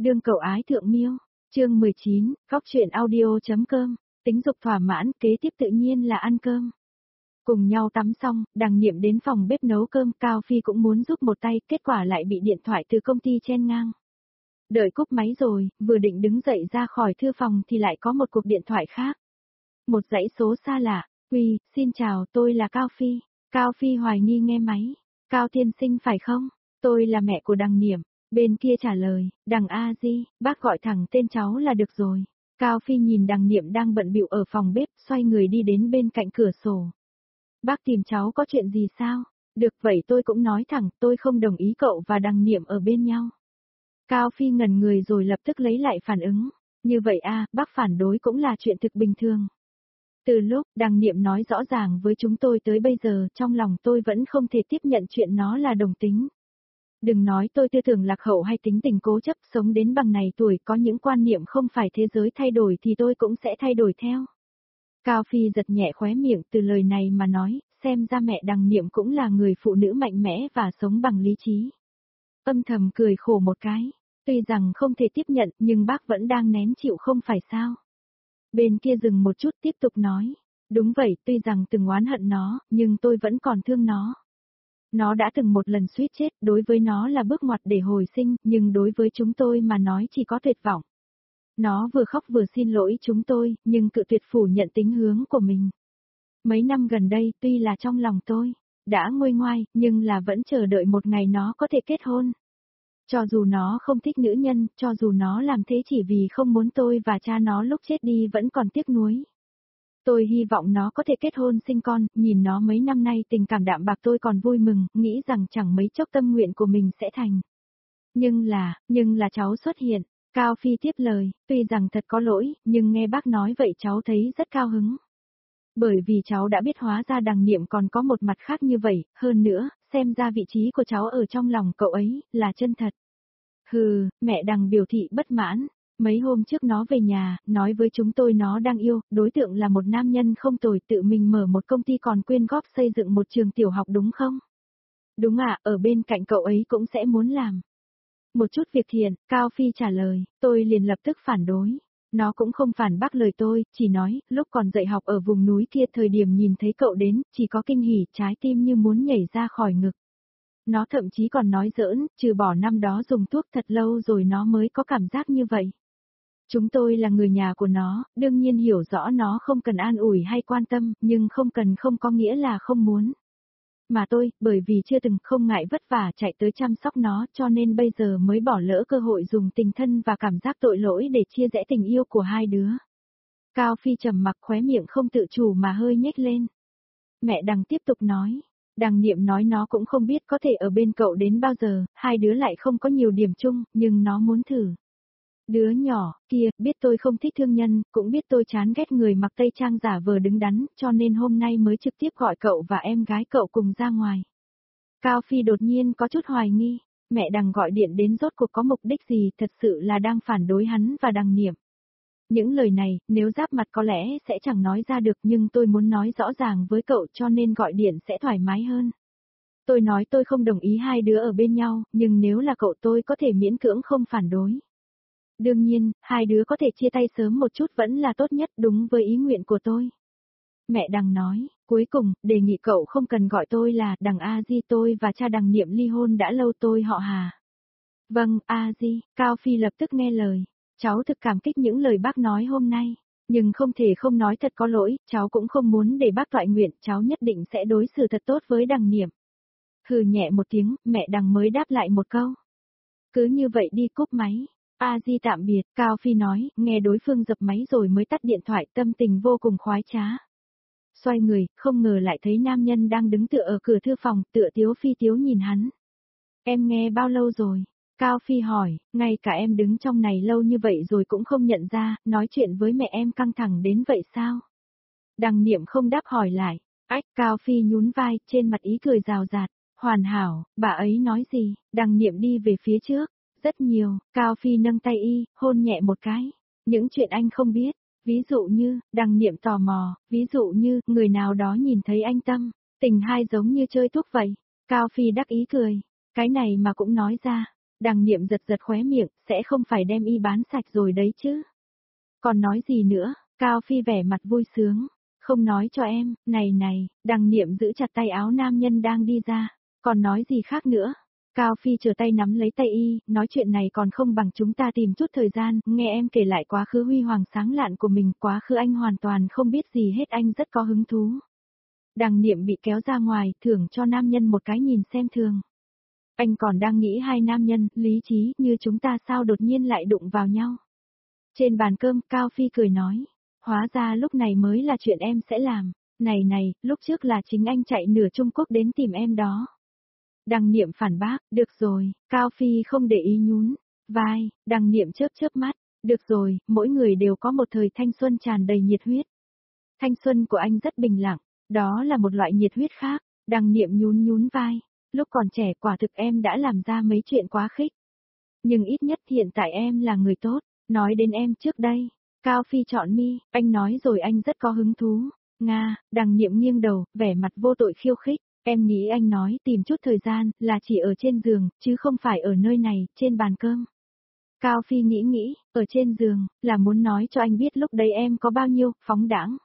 Đương cậu ái thượng miêu, chương 19, góc truyện audio.com, tính dục thỏa mãn, kế tiếp tự nhiên là ăn cơm. Cùng nhau tắm xong, Đằng Niệm đến phòng bếp nấu cơm, Cao Phi cũng muốn giúp một tay, kết quả lại bị điện thoại từ công ty chen ngang. Đợi cúp máy rồi, vừa định đứng dậy ra khỏi thư phòng thì lại có một cuộc điện thoại khác. Một dãy số xa lạ, "Uy, xin chào, tôi là Cao Phi." Cao Phi hoài nghi nghe máy, "Cao tiên sinh phải không? Tôi là mẹ của Đằng Niệm." Bên kia trả lời, "Đằng A Di, bác gọi thẳng tên cháu là được rồi." Cao Phi nhìn Đằng Niệm đang bận bịu ở phòng bếp, xoay người đi đến bên cạnh cửa sổ. "Bác tìm cháu có chuyện gì sao?" "Được vậy tôi cũng nói thẳng, tôi không đồng ý cậu và Đằng Niệm ở bên nhau." Cao Phi ngẩn người rồi lập tức lấy lại phản ứng. "Như vậy à, bác phản đối cũng là chuyện thực bình thường. Từ lúc Đằng Niệm nói rõ ràng với chúng tôi tới bây giờ, trong lòng tôi vẫn không thể tiếp nhận chuyện nó là đồng tính. Đừng nói tôi tư tưởng lạc hậu hay tính tình cố chấp, sống đến bằng này tuổi, có những quan niệm không phải thế giới thay đổi thì tôi cũng sẽ thay đổi theo." Cao Phi giật nhẹ khóe miệng, từ lời này mà nói, xem ra mẹ Đằng Niệm cũng là người phụ nữ mạnh mẽ và sống bằng lý trí. Âm thầm cười khổ một cái, tuy rằng không thể tiếp nhận nhưng bác vẫn đang nén chịu không phải sao. Bên kia dừng một chút tiếp tục nói, "Đúng vậy, tuy rằng từng oán hận nó, nhưng tôi vẫn còn thương nó. Nó đã từng một lần suýt chết, đối với nó là bước ngoặt để hồi sinh, nhưng đối với chúng tôi mà nói chỉ có tuyệt vọng. Nó vừa khóc vừa xin lỗi chúng tôi, nhưng cự tuyệt phủ nhận tính hướng của mình. Mấy năm gần đây, tuy là trong lòng tôi đã nguôi ngoai, nhưng là vẫn chờ đợi một ngày nó có thể kết hôn. Cho dù nó không thích nữ nhân, cho dù nó làm thế chỉ vì không muốn tôi và cha nó lúc chết đi vẫn còn tiếc nuối. Tôi hy vọng nó có thể kết hôn sinh con, nhìn nó mấy năm nay tình cảm đạm bạc tôi còn vui mừng, nghĩ rằng chẳng mấy chốc tâm nguyện của mình sẽ thành. Nhưng là cháu xuất hiện." Cao Phi tiếp lời, "Tuy rằng thật có lỗi, nhưng nghe bác nói vậy cháu thấy rất cao hứng. Bởi vì cháu đã biết hóa ra Đằng Niệm còn có một mặt khác như vậy, hơn nữa, xem ra vị trí của cháu ở trong lòng cậu ấy, là chân thật." "Hừ," mẹ Đằng biểu thị bất mãn. "Mấy hôm trước nó về nhà, nói với chúng tôi nó đang yêu, đối tượng là một nam nhân không tồi, tự mình mở một công ty còn quyên góp xây dựng một trường tiểu học đúng không?" "Đúng ạ, ở bên cạnh cậu ấy cũng sẽ muốn làm một chút việc thiện." Cao Phi trả lời, tôi liền lập tức phản đối. Nó cũng không phản bác lời tôi, chỉ nói, lúc còn dạy học ở vùng núi kia thời điểm nhìn thấy cậu đến, chỉ có kinh hỉ, trái tim như muốn nhảy ra khỏi ngực. Nó thậm chí còn nói giỡn, trừ bỏ năm đó dùng thuốc thật lâu rồi nó mới có cảm giác như vậy. Chúng tôi là người nhà của nó, đương nhiên hiểu rõ nó không cần an ủi hay quan tâm, nhưng không cần không có nghĩa là không muốn. Mà tôi, bởi vì chưa từng không ngại vất vả chạy tới chăm sóc nó cho nên bây giờ mới bỏ lỡ cơ hội dùng tình thân và cảm giác tội lỗi để chia rẽ tình yêu của hai đứa." Cao Phi trầm mặc, khóe miệng không tự chủ mà hơi nhếch lên. Mẹ Đằng tiếp tục nói, "Đằng Niệm nói nó cũng không biết có thể ở bên cậu đến bao giờ, hai đứa lại không có nhiều điểm chung, nhưng nó muốn thử. Đứa nhỏ kia, biết tôi không thích thương nhân, cũng biết tôi chán ghét người mặc tây trang giả vờ đứng đắn, cho nên hôm nay mới trực tiếp gọi cậu và em gái cậu cùng ra ngoài." Cao Phi đột nhiên có chút hoài nghi, mẹ Đằng gọi điện đến rốt cuộc có mục đích gì, thật sự là đang phản đối hắn và Đằng Niệm. Những lời này, nếu giáp mặt có lẽ sẽ chẳng nói ra được, nhưng tôi muốn nói rõ ràng với cậu cho nên gọi điện sẽ thoải mái hơn. Tôi nói tôi không đồng ý hai đứa ở bên nhau, nhưng nếu là cậu tôi có thể miễn cưỡng không phản đối. Đương nhiên, hai đứa có thể chia tay sớm một chút vẫn là tốt nhất, đúng với ý nguyện của tôi. Mẹ Đằng nói, cuối cùng, đề nghị cậu không cần gọi tôi là Đằng A Di, tôi và cha Đằng Niệm ly hôn đã lâu, tôi họ Hà. Vâng, A Di, Cao Phi lập tức nghe lời. Cháu thực cảm kích những lời bác nói hôm nay, nhưng không thể không nói thật có lỗi, cháu cũng không muốn để bác toại nguyện, cháu nhất định sẽ đối xử thật tốt với Đằng Niệm. Hừ nhẹ một tiếng, mẹ Đằng mới đáp lại một câu. Cứ như vậy đi, cúp máy. A Di tạm biệt, Cao Phi nói, nghe đối phương dập máy rồi mới tắt điện thoại, tâm tình vô cùng khoái trá. Xoay người, không ngờ lại thấy nam nhân đang đứng tựa ở cửa thư phòng, tựa tiếu phi tiếu nhìn hắn. Em nghe bao lâu rồi? Cao Phi hỏi, ngay cả em đứng trong này lâu như vậy rồi cũng không nhận ra, nói chuyện với mẹ em căng thẳng đến vậy sao? Đằng Niệm không đáp hỏi lại, ách, Cao Phi nhún vai, trên mặt ý cười rào rạt, hoàn hảo, bà ấy nói gì? Đằng Niệm đi về phía trước, rất nhiều, Cao Phi nâng tay y, hôn nhẹ một cái, những chuyện anh không biết. Ví dụ như, Đằng Niệm tò mò, ví dụ như, người nào đó nhìn thấy anh tâm, tình hai giống như chơi thuốc vậy. Cao Phi đắc ý cười, cái này mà cũng nói ra. Đằng Niệm giật giật khóe miệng, sẽ không phải đem y bán sạch rồi đấy chứ. Còn nói gì nữa, Cao Phi vẻ mặt vui sướng. Không nói cho em, này, Đằng Niệm giữ chặt tay áo nam nhân đang đi ra. Còn nói gì khác nữa? Cao Phi trở tay nắm lấy tay y, nói chuyện này còn không bằng chúng ta tìm chút thời gian, nghe em kể lại quá khứ huy hoàng sáng lạn của mình, quá khứ anh hoàn toàn không biết gì hết, anh rất có hứng thú. Đằng Niệm bị kéo ra ngoài, thưởng cho nam nhân một cái nhìn xem thường. Anh còn đang nghĩ hai nam nhân, lý trí, như chúng ta sao đột nhiên lại đụng vào nhau. Trên bàn cơm, Cao Phi cười nói, hóa ra lúc này mới là chuyện em sẽ làm, này, lúc trước là chính anh chạy nửa Trung Quốc đến tìm em đó. Đằng Niệm phản bác, được rồi, Cao Phi không để ý nhún vai, Đằng Niệm chớp mắt, được rồi, mỗi người đều có một thời thanh xuân tràn đầy nhiệt huyết. Thanh xuân của anh rất bình lặng, đó là một loại nhiệt huyết khác. Đằng Niệm nhún vai, lúc còn trẻ quả thực em đã làm ra mấy chuyện quá khích. Nhưng ít nhất hiện tại em là người tốt, nói đến em trước đây. Cao Phi chọn mi, anh nói rồi anh rất có hứng thú. Nga, Đằng Niệm nghiêng đầu, vẻ mặt vô tội khiêu khích. Em nghĩ anh nói tìm chút thời gian là chỉ ở trên giường, chứ không phải ở nơi này, trên bàn cơm. Cao Phi nghĩ, ở trên giường, là muốn nói cho anh biết lúc đấy em có bao nhiêu, phóng đãng.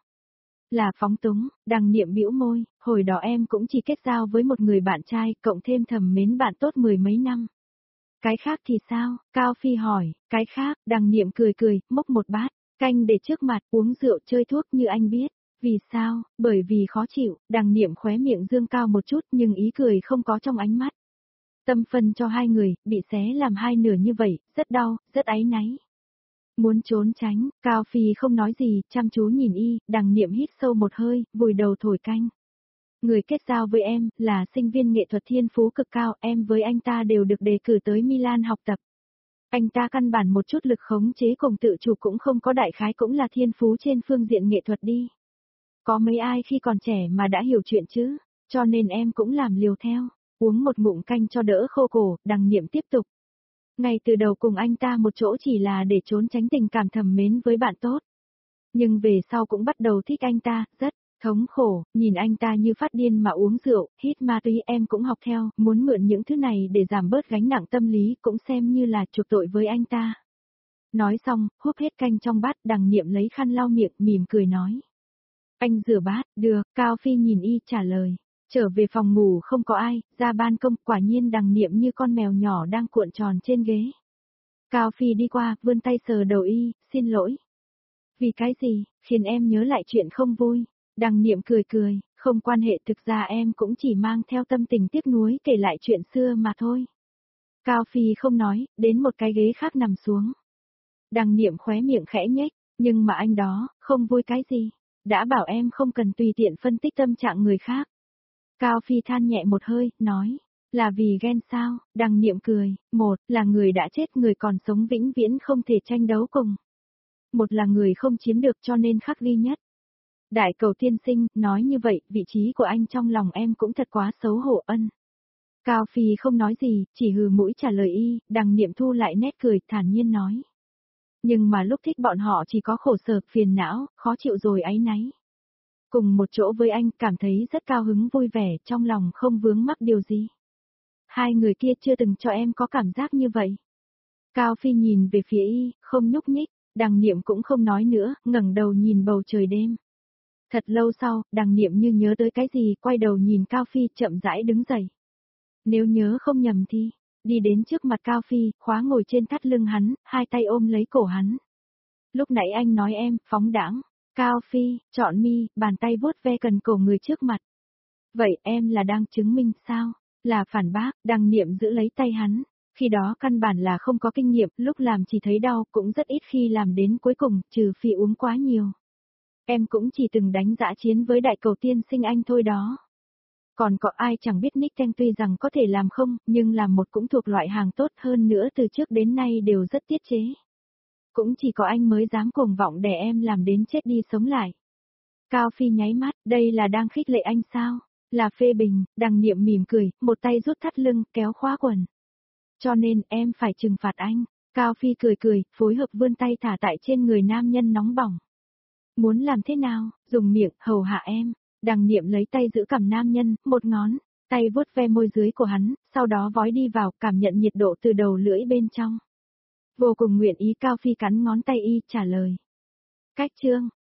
Là phóng túng, Đằng Niệm bĩu môi, hồi đó em cũng chỉ kết giao với một người bạn trai, cộng thêm thầm mến bạn tốt mười mấy năm. Cái khác thì sao? Cao Phi hỏi, cái khác, Đằng Niệm cười, múc một bát, canh để trước mặt, uống rượu chơi thuốc như anh biết. Vì sao? Bởi vì khó chịu, Đằng Niệm khóe miệng dương cao một chút nhưng ý cười không có trong ánh mắt. Tâm phân cho hai người, bị xé làm hai nửa như vậy, rất đau, rất áy náy. Muốn trốn tránh, Cao Phi không nói gì, chăm chú nhìn y, Đằng Niệm hít sâu một hơi, vùi đầu thổi canh. Người kết giao với em, là sinh viên nghệ thuật thiên phú cực cao, em với anh ta đều được đề cử tới Milan học tập. Anh ta căn bản một chút lực khống chế cùng tự chủ cũng không có, đại khái cũng là thiên phú trên phương diện nghệ thuật đi. Có mấy ai khi còn trẻ mà đã hiểu chuyện chứ, cho nên em cũng làm liều theo, uống một ngụm canh cho đỡ khô cổ, Đằng Niệm tiếp tục. Ngay từ đầu cùng anh ta một chỗ chỉ là để trốn tránh tình cảm thầm mến với bạn tốt. Nhưng về sau cũng bắt đầu thích anh ta, rất thống khổ, nhìn anh ta như phát điên mà uống rượu, hít ma túy, em cũng học theo, muốn mượn những thứ này để giảm bớt gánh nặng tâm lý, cũng xem như là chuộc tội với anh ta. Nói xong, húp hết canh trong bát, Đằng Niệm lấy khăn lau miệng, mỉm cười nói. Anh rửa bát, được, Cao Phi nhìn y trả lời. Trở về phòng ngủ không có ai, ra ban công, quả nhiên Đằng Niệm như con mèo nhỏ đang cuộn tròn trên ghế. Cao Phi đi qua, vươn tay sờ đầu y, xin lỗi. Vì cái gì, khiến em nhớ lại chuyện không vui. Đằng Niệm cười, không quan hệ, thực ra em cũng chỉ mang theo tâm tình tiếc nuối kể lại chuyện xưa mà thôi. Cao Phi không nói, đến một cái ghế khác nằm xuống. Đằng Niệm khóe miệng khẽ nhếch, nhưng mà anh đó, không vui cái gì. Đã bảo em không cần tùy tiện phân tích tâm trạng người khác. Cao Phi than nhẹ một hơi, nói, là vì ghen sao? Đằng Niệm cười, một là người đã chết, người còn sống vĩnh viễn không thể tranh đấu cùng. Một là người không chiếm được cho nên khắc ghi nhất. Đại cầu tiên sinh, nói như vậy, vị trí của anh trong lòng em cũng thật quá xấu hổ ân. Cao Phi không nói gì, chỉ hừ mũi trả lời y, Đằng Niệm thu lại nét cười, thản nhiên nói. Nhưng mà lúc thích bọn họ chỉ có khổ sở, phiền não, khó chịu rồi áy náy. Cùng một chỗ với anh, cảm thấy rất cao hứng vui vẻ, trong lòng không vướng mắc điều gì. Hai người kia chưa từng cho em có cảm giác như vậy. Cao Phi nhìn về phía y, không nhúc nhích, Đằng Niệm cũng không nói nữa, ngẩng đầu nhìn bầu trời đêm. Thật lâu sau, Đằng Niệm như nhớ tới cái gì, quay đầu nhìn Cao Phi, chậm rãi đứng dậy. Nếu nhớ không nhầm thì, đi đến trước mặt Cao Phi, khóa ngồi trên thắt lưng hắn, hai tay ôm lấy cổ hắn. Lúc nãy anh nói em, phóng đãng. Cao Phi, chọn mi, bàn tay vuốt ve cần cổ người trước mặt. Vậy em là đang chứng minh sao? Là phản bác, Đằng Niệm giữ lấy tay hắn. Khi đó căn bản là không có kinh nghiệm, lúc làm chỉ thấy đau, cũng rất ít khi làm đến cuối cùng, trừ phi uống quá nhiều. Em cũng chỉ từng đánh dã chiến với đại cầu tiên sinh anh thôi đó. Còn có ai chẳng biết Nick Ten tuy rằng có thể làm không, nhưng làm một cũng thuộc loại hàng tốt, hơn nữa từ trước đến nay đều rất tiết chế. Cũng chỉ có anh mới dám cuồng vọng để em làm đến chết đi sống lại. Cao Phi nháy mắt, đây là đang khích lệ anh sao? Là phê bình, Đằng Niệm mỉm cười, một tay rút thắt lưng, kéo khóa quần. Cho nên em phải trừng phạt anh. Cao Phi cười, phối hợp vươn tay thả tại trên người nam nhân nóng bỏng. Muốn làm thế nào? Dùng miệng, hầu hạ em. Đằng Niệm lấy tay giữ cằm nam nhân, một ngón. tay vuốt ve môi dưới của hắn, sau đó vói đi vào, cảm nhận nhiệt độ từ đầu lưỡi bên trong. Vô cùng nguyện ý Cao Phi cắn ngón tay y, trả lời. Cách chương,